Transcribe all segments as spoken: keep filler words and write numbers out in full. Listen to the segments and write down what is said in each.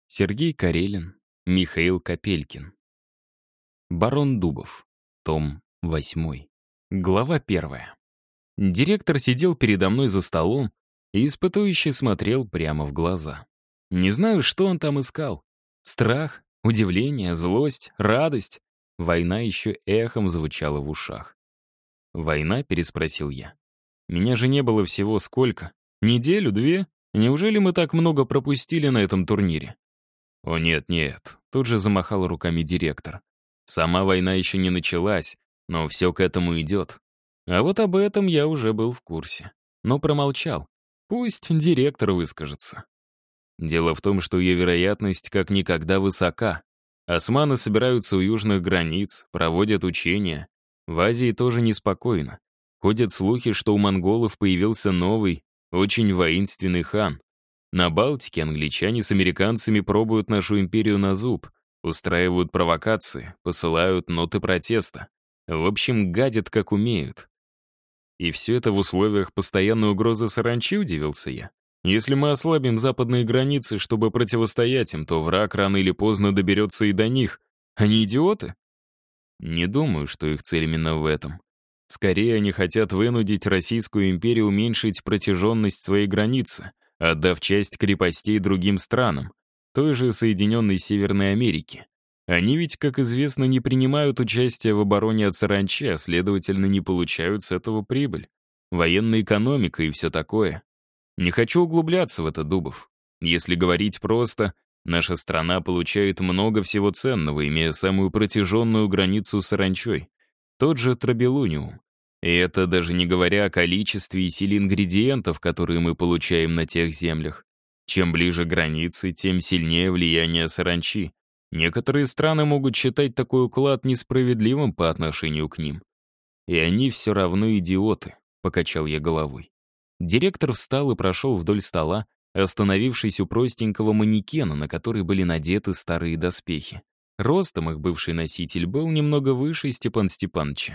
Сергей Карелин, Михаил Копелькин. Барон Дубов. Том восьмой. Глава первая. Директор сидел передо мной за столом и испытующе смотрел прямо в глаза. Не знаю, что он там искал. Страх, удивление, злость, радость. Война еще эхом звучала в ушах. «Война?» — переспросил я. «Меня же не было всего сколько? Неделю, две? Неужели мы так много пропустили на этом турнире?» «О нет-нет», — тут же замахал руками директор. «Сама война еще не началась, но все к этому идет». А вот об этом я уже был в курсе. Но промолчал. Пусть директор выскажется. Дело в том, что ее вероятность как никогда высока. Османы собираются у южных границ, проводят учения. В Азии тоже неспокойно. Ходят слухи, что у монголов появился новый, очень воинственный хан. На Балтике англичане с американцами пробуют нашу империю на зуб, устраивают провокации, посылают ноты протеста. В общем, гадят как умеют. И все это в условиях постоянной угрозы саранчи, удивился я. Если мы ослабим западные границы, чтобы противостоять им, то враг рано или поздно доберется и до них. Они идиоты? Не думаю, что их цель именно в этом. Скорее, они хотят вынудить Российскую империю уменьшить протяженность своей границы, отдав часть крепостей другим странам, той же Соединенной Северной Америки. Они ведь, как известно, не принимают участие в обороне от саранчи, а следовательно, не получают с этого прибыль. Военная экономика и все такое. Не хочу углубляться в это, Дубов. Если говорить просто, наша страна получает много всего ценного, имея самую протяженную границу с саранчой. Тот же трабелуниум. И это даже не говоря о количестве и силе ингредиентов, которые мы получаем на тех землях. Чем ближе границы, тем сильнее влияние саранчи. Некоторые страны могут считать такой уклад несправедливым по отношению к ним. И они все равно идиоты, покачал я головой. Директор встал и прошел вдоль стола, остановившись у простенького манекена, на который были надеты старые доспехи. Ростом их бывший носитель был немного выше Степана Степановича.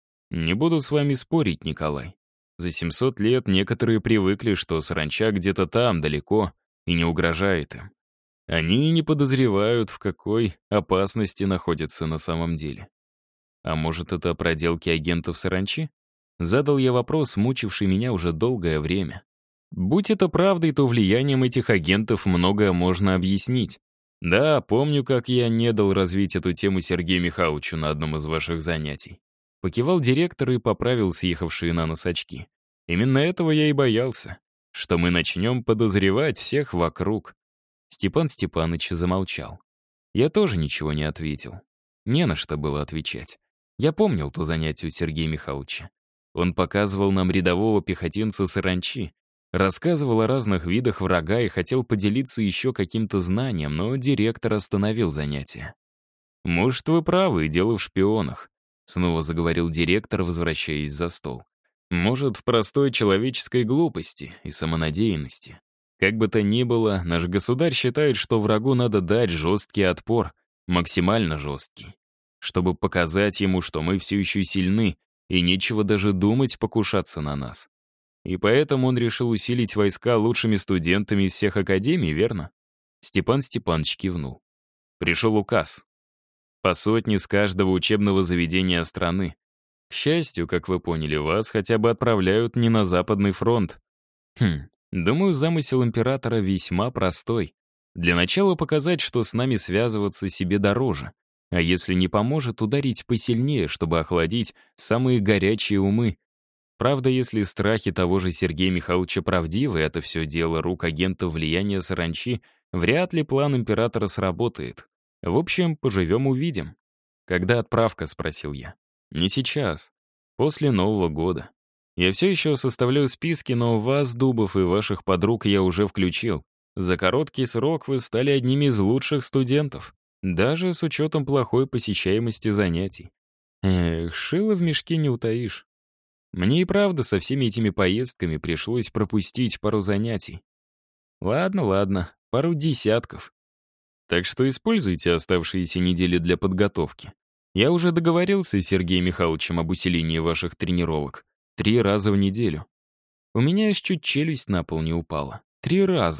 Не буду с вами спорить, Николай. За семьсот лет некоторые привыкли, что саранча где-то там, далеко, и не угрожает им. Они не подозревают, в какой опасности находятся на самом деле. А может, это проделки агентов саранчи? Задал я вопрос, мучивший меня уже долгое время. Будь это правдой, то влиянием этих агентов многое можно объяснить. Да, помню, как я не дал развить эту тему Сергею Михайловичу на одном из ваших занятий. Покивал директор и поправил съехавшие на нос очки. Именно этого я и боялся, что мы начнем подозревать всех вокруг. Степан Степанович замолчал. Я тоже ничего не ответил. Не на что было отвечать. Я помнил то занятие у Сергея Михайловича. Он показывал нам рядового пехотинца саранчи, рассказывал о разных видах врага и хотел поделиться еще каким-то знанием, но директор остановил занятие. «Может, вы правы, и дело в шпионах», — снова заговорил директор, возвращаясь за стол. «Может, в простой человеческой глупости и самонадеянности. Как бы то ни было, наш государь считает, что врагу надо дать жесткий отпор, максимально жесткий, чтобы показать ему, что мы все еще сильны, и нечего даже думать покушаться на нас. И поэтому он решил усилить войска лучшими студентами из всех академий, верно?» Степан Степанович кивнул. Пришел указ. По сотне с каждого учебного заведения страны. К счастью, как вы поняли, вас хотя бы отправляют не на Западный фронт. Хм, думаю, замысел императора весьма простой. Для начала показать, что с нами связываться себе дороже. А если не поможет, ударить посильнее, чтобы охладить самые горячие умы. Правда, если страхи того же Сергея Михайловича правдивы, это все дело рук агентов влияния саранчи, вряд ли план императора сработает. В общем, поживем-увидим. «Когда отправка?» — спросил я. «Не сейчас. После Нового года. Я все еще составляю списки, но вас, Дубов, и ваших подруг я уже включил. За короткий срок вы стали одними из лучших студентов, даже с учетом плохой посещаемости занятий. Эх, шило в мешке не утаишь. Мне и правда со всеми этими поездками пришлось пропустить пару занятий. Ладно, ладно, пару десятков. Так что используйте оставшиеся недели для подготовки. Я уже договорился с Сергеем Михайловичем об усилении ваших тренировок. Три раза в неделю. У меня аж чуть челюсть на пол не упала. Три раза.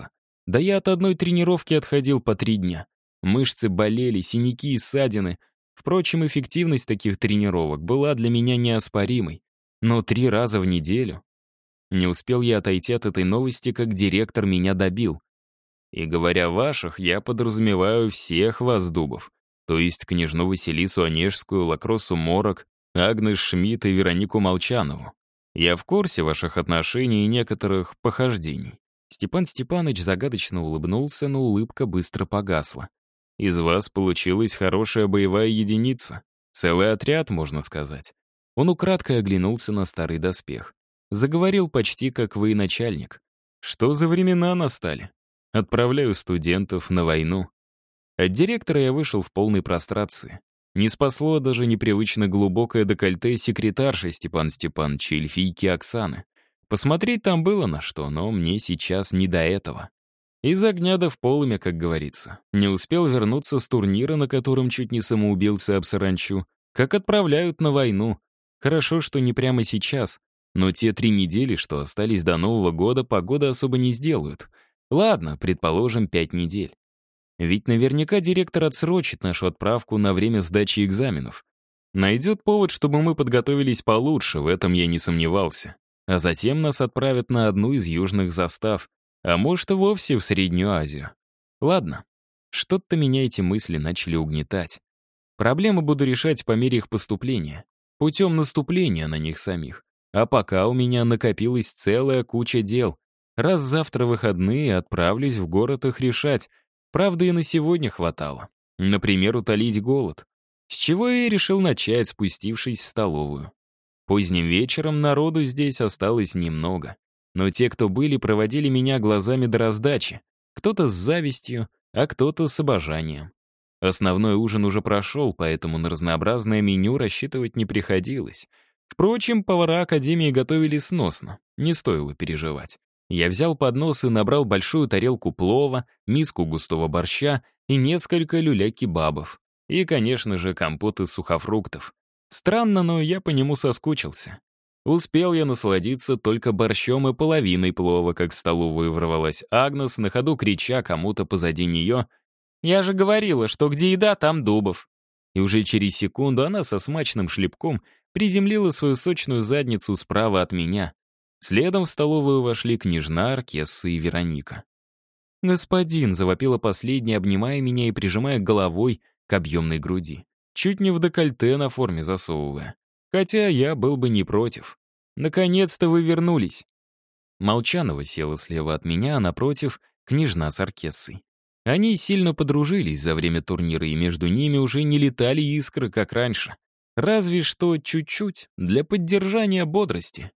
Да я от одной тренировки отходил по три дня. Мышцы болели, синяки и ссадины. Впрочем, эффективность таких тренировок была для меня неоспоримой. Но три раза в неделю? Не успел я отойти от этой новости, как директор меня добил. И говоря ваших, я подразумеваю всех вас, Дубов. То есть княжну Василису Онежскую, Лакросу Морок, Агнес Шмидт и Веронику Молчанову. Я в курсе ваших отношений и некоторых похождений. Степан Степанович загадочно улыбнулся, но улыбка быстро погасла. Из вас получилась хорошая боевая единица. Целый отряд, можно сказать. Он украдкой оглянулся на старый доспех. Заговорил почти как военачальник. Что за времена настали? Отправляю студентов на войну. От директора я вышел в полной прострации. Не спасло даже непривычно глубокое декольте секретарши Степана Степановича, эльфийки Оксаны. Посмотреть там было на что, но мне сейчас не до этого. Из огня да в полымя, как говорится. Не успел вернуться с турнира, на котором чуть не самоубился об саранчу, как отправляют на войну. Хорошо, что не прямо сейчас, но те три недели, что остались до Нового года, погода особо не сделают. Ладно, предположим, пять недель. Ведь наверняка директор отсрочит нашу отправку на время сдачи экзаменов. Найдет повод, чтобы мы подготовились получше, в этом я не сомневался. А затем нас отправят на одну из южных застав, а может и вовсе в Среднюю Азию. Ладно, что-то меня эти мысли начали угнетать. Проблемы буду решать по мере их поступления, путем наступления на них самих. А пока у меня накопилась целая куча дел. Раз завтра выходные, отправлюсь в город их решать. Правда, и на сегодня хватало. Например, утолить голод. С чего я и решил начать, спустившись в столовую. Поздним вечером народу здесь осталось немного. Но те, кто были, проводили меня глазами до раздачи. Кто-то с завистью, а кто-то с обожанием. Основной ужин уже прошел, поэтому на разнообразное меню рассчитывать не приходилось. Впрочем, повара Академии готовили сносно, не стоило переживать. Я взял поднос и набрал большую тарелку плова, миску густого борща и несколько люля-кебабов. И, конечно же, компот из сухофруктов. Странно, но я по нему соскучился. Успел я насладиться только борщом и половиной плова, как в столовую ворвалась Агнес, на ходу крича кому-то позади нее: «Я же говорила, что где еда, там Дубов». И уже через секунду она со смачным шлепком приземлила свою сочную задницу справа от меня. Следом в столовую вошли княжна, Аркесса и Вероника. «Господин», — завопила последняя, обнимая меня и прижимая головой к объемной груди, чуть не в декольте на форме засовывая. Хотя я был бы не против. «Наконец-то вы вернулись». Молчанова села слева от меня, а напротив — княжна с Аркессой. Они сильно подружились за время турнира, и между ними уже не летали искры, как раньше. Разве что чуть-чуть, для поддержания бодрости.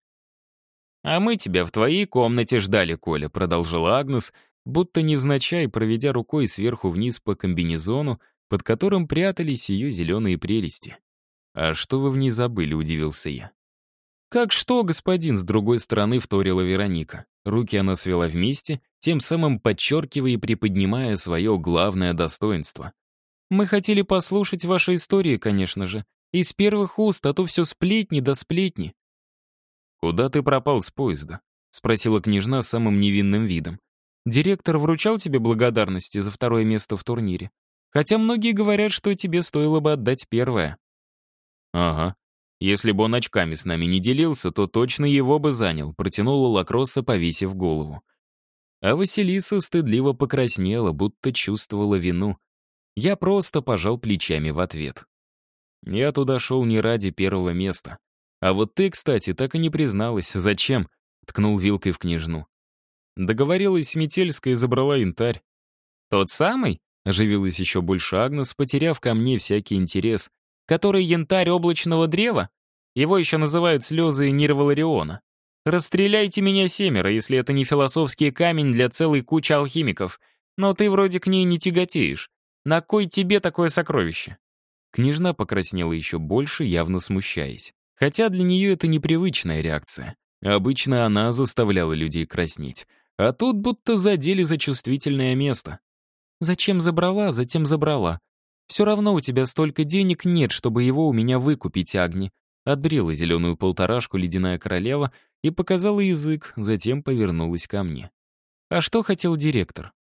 «А мы тебя в твоей комнате ждали, Коля», — продолжила Агнес, будто невзначай, проведя рукой сверху вниз по комбинезону, под которым прятались ее зеленые прелести. «А что вы в ней забыли?» — удивился я. «Как что, господин?» — с другой стороны вторила Вероника. Руки она свела вместе, тем самым подчеркивая и приподнимая свое главное достоинство. «Мы хотели послушать ваши истории, конечно же. Из первых уст, а то все сплетни да сплетни». «Куда ты пропал с поезда?» — спросила княжна с самым невинным видом. «Директор вручал тебе благодарности за второе место в турнире. Хотя многие говорят, что тебе стоило бы отдать первое». «Ага. Если бы он очками с нами не делился, то точно его бы занял», — протянула Лакросса, повесив голову. А Василиса стыдливо покраснела, будто чувствовала вину. Я просто пожал плечами в ответ. «Я туда шел не ради первого места. А вот ты, кстати, так и не призналась. Зачем?» — ткнул вилкой в княжну. Договорилась с Метельской и забрала янтарь. «Тот самый?» — оживилась еще больше Агнес, потеряв ко мне всякий интерес. «Который янтарь облачного древа? Его еще называют слезы Нирвалариона. Расстреляйте меня семеро, если это не философский камень для целой кучи алхимиков. Но ты вроде к ней не тяготеешь. На кой тебе такое сокровище?» Княжна покраснела еще больше, явно смущаясь. Хотя для нее это непривычная реакция. Обычно она заставляла людей краснеть. А тут будто задели за чувствительное место. «Зачем забрала, затем забрала. Все равно у тебя столько денег нет, чтобы его у меня выкупить, Агни». Отбрила зеленую полторашку ледяная королева и показала язык, затем повернулась ко мне. «А что хотел директор?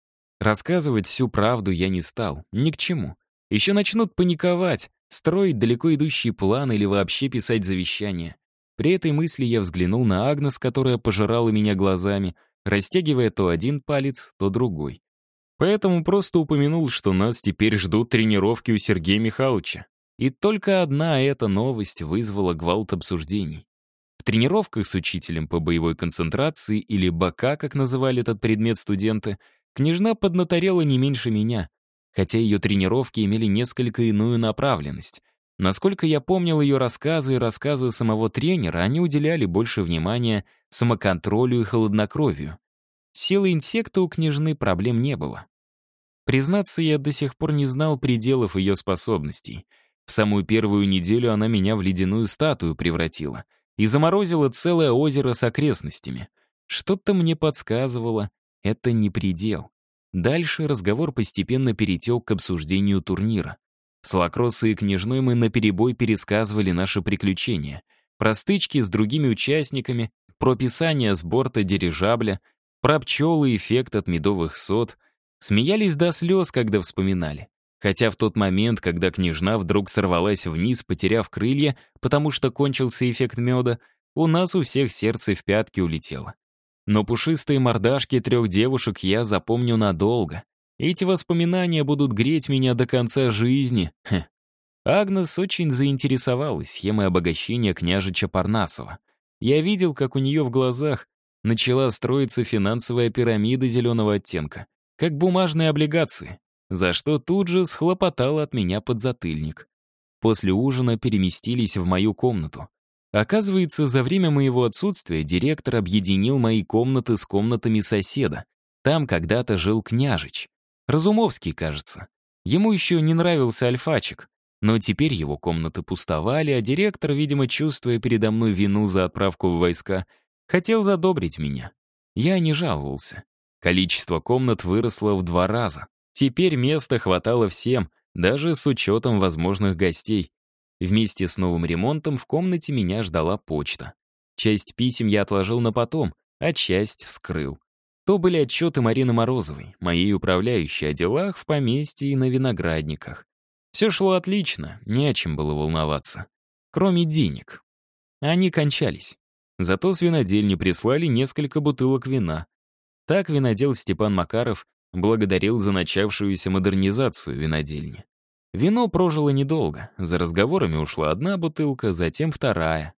Рассказывать всю правду я не стал, ни к чему. Еще начнут паниковать, строить далеко идущие планы или вообще писать завещание. При этой мысли я взглянул на Агнес, которая пожирала меня глазами, растягивая то один палец, то другой. Поэтому просто упомянул, что нас теперь ждут тренировки у Сергея Михайловича. И только одна эта новость вызвала гвалт обсуждений. В тренировках с учителем по боевой концентрации, или БК, как называли этот предмет студенты, княжна поднаторела не меньше меня, хотя ее тренировки имели несколько иную направленность. Насколько я помнил ее рассказы и рассказы самого тренера, они уделяли больше внимания самоконтролю и холоднокровию. Силы инсекта у княжны проблем не было. Признаться, я до сих пор не знал пределов ее способностей. В самую первую неделю она меня в ледяную статую превратила и заморозила целое озеро с окрестностями. Что-то мне подсказывало, это не предел. Дальше разговор постепенно перетек к обсуждению турнира. С Лакроссой и княжной мы наперебой пересказывали наши приключения. Про стычки с другими участниками, про писание с борта дирижабля, про пчелы и эффект от медовых сот. Смеялись до слез, когда вспоминали. Хотя в тот момент, когда княжна вдруг сорвалась вниз, потеряв крылья, потому что кончился эффект меда, у нас у всех сердце в пятки улетело. Но пушистые мордашки трех девушек я запомню надолго. Эти воспоминания будут греть меня до конца жизни. Хе. Агнес очень заинтересовалась схемой обогащения княжича Парнасова. Я видел, как у нее в глазах начала строиться финансовая пирамида зеленого оттенка, как бумажные облигации, за что тут же схлопотала от меня подзатыльник. После ужина переместились в мою комнату. Оказывается, за время моего отсутствия директор объединил мои комнаты с комнатами соседа. Там когда-то жил княжич. Разумовский, кажется. Ему еще не нравился альфачик, но теперь его комнаты пустовали, а директор, видимо, чувствуя передо мной вину за отправку в войска, хотел задобрить меня. Я не жаловался. Количество комнат выросло в два раза. Теперь места хватало всем, даже с учетом возможных гостей. Вместе с новым ремонтом в комнате меня ждала почта. Часть писем я отложил на потом, а часть вскрыл. То были отчеты Марины Морозовой, моей управляющей, о делах в поместье и на виноградниках. Все шло отлично, не о чем было волноваться. Кроме денег. Они кончались. Зато с винодельни прислали несколько бутылок вина. Так винодел Степан Макаров благодарил за начавшуюся модернизацию винодельни. Вино прожило недолго. За разговорами ушла одна бутылка, затем вторая.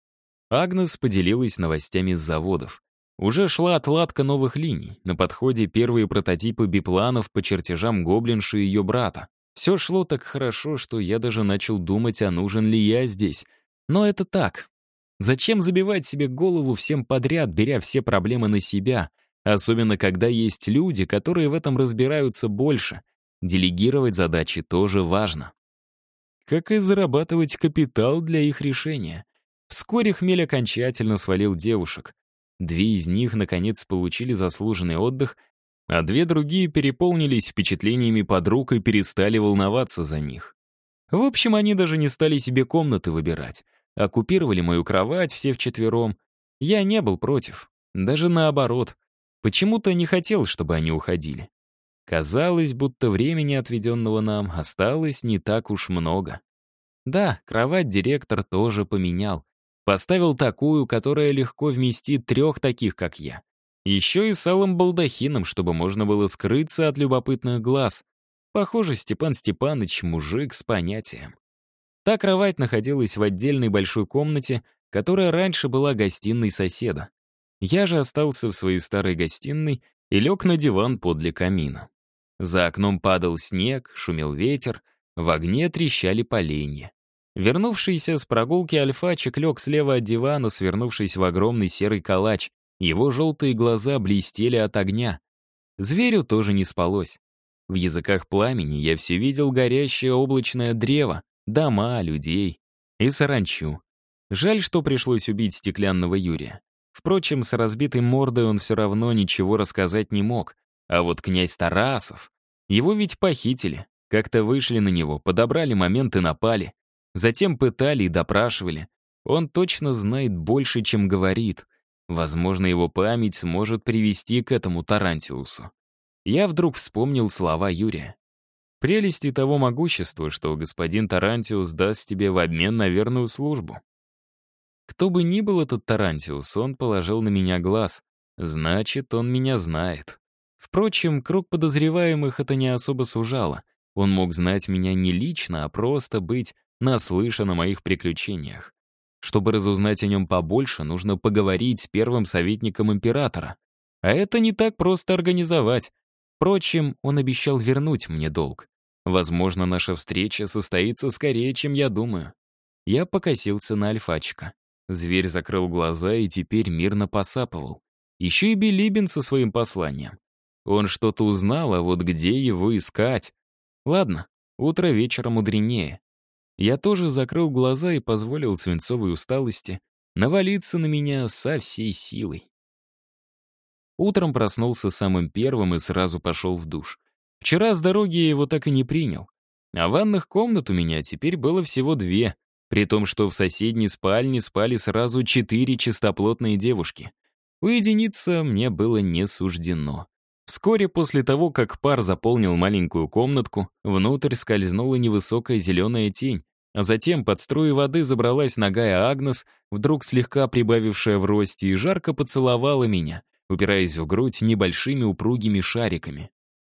Агнес поделилась новостями с заводов. Уже шла отладка новых линий. На подходе первые прототипы бипланов по чертежам гоблинши и ее брата. Все шло так хорошо, что я даже начал думать, а нужен ли я здесь. Но это так. Зачем забивать себе голову всем подряд, беря все проблемы на себя? Особенно, когда есть люди, которые в этом разбираются больше. Делегировать задачи тоже важно. Как и зарабатывать капитал для их решения. Вскоре хмель окончательно свалил девушек. Две из них, наконец, получили заслуженный отдых, а две другие переполнились впечатлениями подруг и перестали волноваться за них. В общем, они даже не стали себе комнаты выбирать. Оккупировали мою кровать все вчетвером. Я не был против. Даже наоборот. Почему-то не хотел, чтобы они уходили. Казалось, будто времени, отведенного нам, осталось не так уж много. Да, кровать директор тоже поменял. Поставил такую, которая легко вместит трех таких, как я. Еще и с алым балдахином, чтобы можно было скрыться от любопытных глаз. Похоже, Степан Степаныч мужик с понятием. Та кровать находилась в отдельной большой комнате, которая раньше была гостиной соседа. Я же остался в своей старой гостиной и лег на диван подле камина. За окном падал снег, шумел ветер, в огне трещали поленья. Вернувшийся с прогулки альфачик лег слева от дивана, свернувшись в огромный серый калач. Его желтые глаза блестели от огня. Зверю тоже не спалось. В языках пламени я все видел горящее облачное древо, дома, людей и саранчу. Жаль, что пришлось убить стеклянного Юрия. Впрочем, с разбитой мордой он все равно ничего рассказать не мог. А вот князь Тарасов, его ведь похитили. Как-то вышли на него, подобрали момент и напали. Затем пытали и допрашивали. Он точно знает больше, чем говорит. Возможно, его память сможет привести к этому Тарантиусу. Я вдруг вспомнил слова Юрия. Прелести того могущества, что господин Тарантиус даст тебе в обмен на верную службу. Кто бы ни был этот Тарантиус, он положил на меня глаз. Значит, он меня знает. Впрочем, круг подозреваемых это не особо сужало. Он мог знать меня не лично, а просто быть наслышан о моих приключениях. Чтобы разузнать о нем побольше, нужно поговорить с первым советником императора. А это не так просто организовать. Впрочем, он обещал вернуть мне долг. Возможно, наша встреча состоится скорее, чем я думаю. Я покосился на альфачика. Зверь закрыл глаза и теперь мирно посапывал. Еще и Билибин со своим посланием. Он что-то узнал, а вот где его искать? Ладно, утро вечера мудренее. Я тоже закрыл глаза и позволил свинцовой усталости навалиться на меня со всей силой. Утром проснулся самым первым и сразу пошел в душ. Вчера с дороги я его так и не принял. А ванных комнат у меня теперь было всего две, при том, что в соседней спальне спали сразу четыре чистоплотные девушки. Уединиться мне было не суждено. Вскоре после того, как пар заполнил маленькую комнатку, внутрь скользнула невысокая зеленая тень, а затем под струи воды забралась нагая Агнес, вдруг слегка прибавившая в росте, и жарко поцеловала меня, упираясь в грудь небольшими упругими шариками.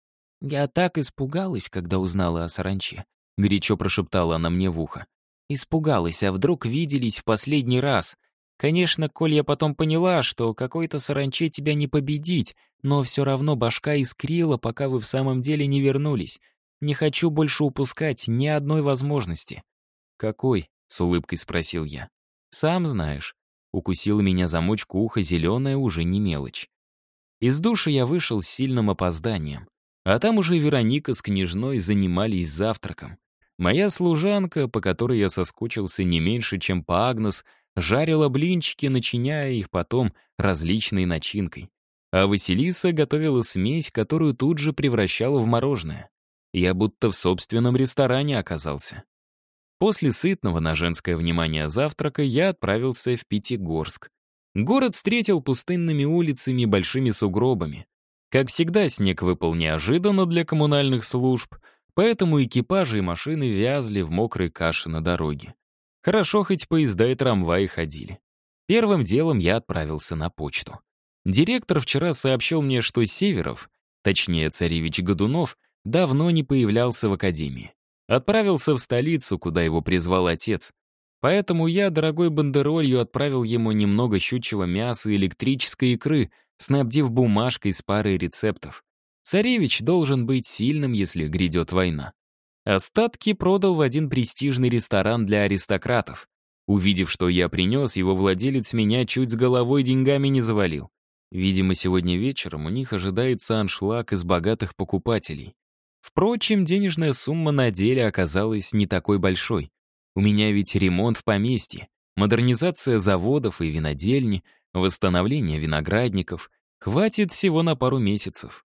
«Я так испугалась, когда узнала о саранче», — горячо прошептала она мне в ухо. «Испугалась, а вдруг виделись в последний раз. Конечно, коль я потом поняла, что какой-то саранче тебя не победить, но все равно башка искрила, пока вы в самом деле не вернулись. Не хочу больше упускать ни одной возможности». «Какой?» — с улыбкой спросил я. «Сам знаешь». Укусила меня замочку уха зеленая уже не мелочь. Из души я вышел с сильным опозданием. А там уже Вероника с княжной занимались завтраком. Моя служанка, по которой я соскучился не меньше, чем по Агнес, жарила блинчики, начиняя их потом различной начинкой. А Василиса готовила смесь, которую тут же превращала в мороженое. Я будто в собственном ресторане оказался. После сытного на женское внимание завтрака я отправился в Пятигорск. Город встретил пустынными улицами и большими сугробами. Как всегда, снег выпал неожиданно для коммунальных служб, поэтому экипажи и машины вязли в мокрой каше на дороге. Хорошо, хоть поезда и трамваи ходили. Первым делом я отправился на почту. Директор вчера сообщил мне, что Северов, точнее царевич Годунов, давно не появлялся в академии. Отправился в столицу, куда его призвал отец. Поэтому я, дорогой бандеролью, отправил ему немного щучьего мяса и электрической икры, снабдив бумажкой с парой рецептов. Царевич должен быть сильным, если грядет война. Остатки продал в один престижный ресторан для аристократов. Увидев, что я принес, его владелец меня чуть с головой деньгами не завалил. Видимо, сегодня вечером у них ожидается аншлаг из богатых покупателей. Впрочем, денежная сумма на деле оказалась не такой большой. У меня ведь ремонт в поместье, модернизация заводов и винодельни, восстановление виноградников. Хватит всего на пару месяцев.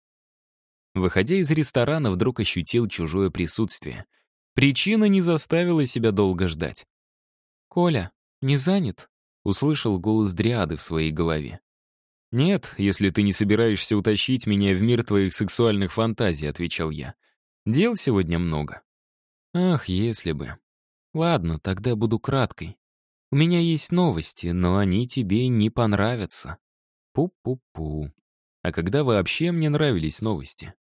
Выходя из ресторана, вдруг ощутил чужое присутствие. Причина не заставила себя долго ждать. «Коля, не занят?» — услышал голос Дриады в своей голове. «Нет, если ты не собираешься утащить меня в мир твоих сексуальных фантазий», — отвечал я. «Дел сегодня много». «Ах, если бы. Ладно, тогда буду краткой. У меня есть новости, но они тебе не понравятся. Пу-пу-пу. А когда вообще мне нравились новости?